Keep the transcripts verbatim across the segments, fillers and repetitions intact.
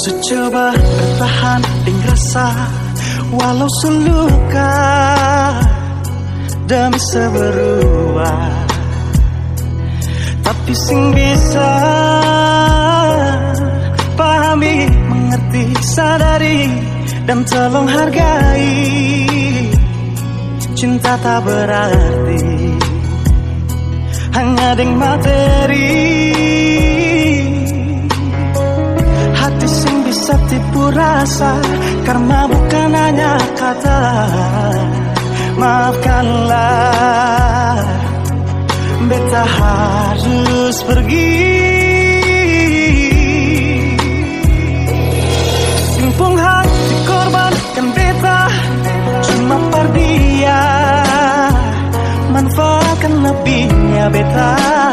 Coba bertahan dengan rasa walau seluka demi seberubah, tapi sing bisa pahami, mengerti, sadari dan tolong hargai. Cinta tak berarti hanya dengan materi. Hati sing bisa tipu rasa, karena bukan hanya kata. Maafkanlah, beta harus pergi. Simpung hati korbankan beta cuma par dia, manfaatkan lebihnya beta.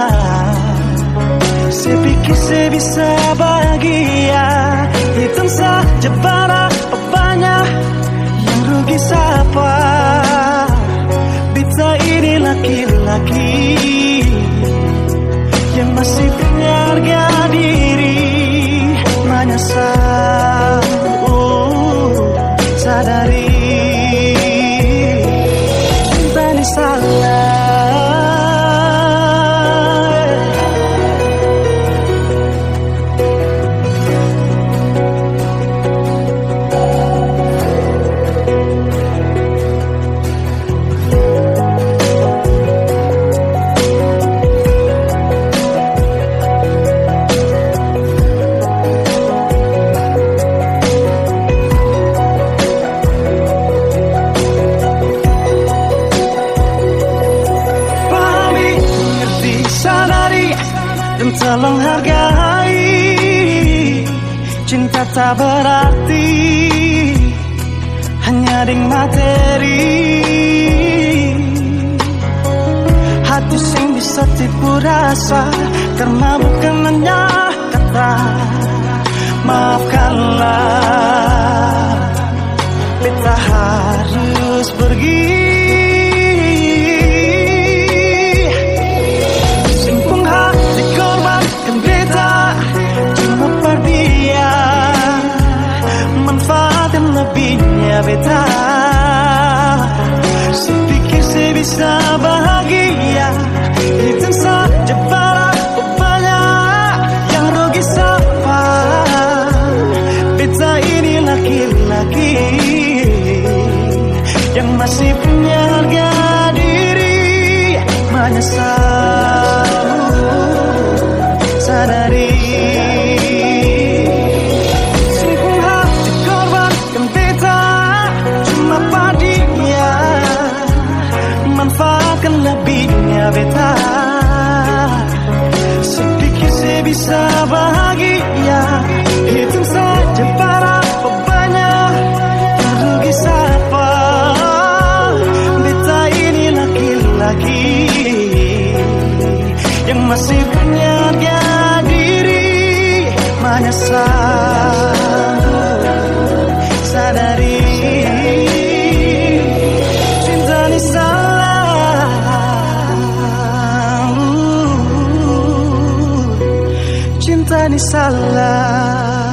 Saya pikir saya bisa bahagia, hitung saja berapa banyak yang rugi siapa. Beta ini laki-laki yang masih punya harga diri, menyesal, oh, sadari cinta ini salah. Dan tolong hargai, cinta tak berarti hanya dengan materi. Hati sing bisa tipu rasa, karena bukan hanya kata. Maafkanlah, beta harus pergi. Beta sepikir saya bisa bahagia, hitung saja berapa banyak yang rugi siapa. Beta ini laki-laki yang masih punya harga diri, menyesal, sadari lebihnya beta. Sepikir saya bisa bahagia, hitung saja berapa banyak yang rugi siapa. Beta ini laki-laki yang masih punya harga diri, menyesal, sadari cinta ini salah. Cinta ini salah.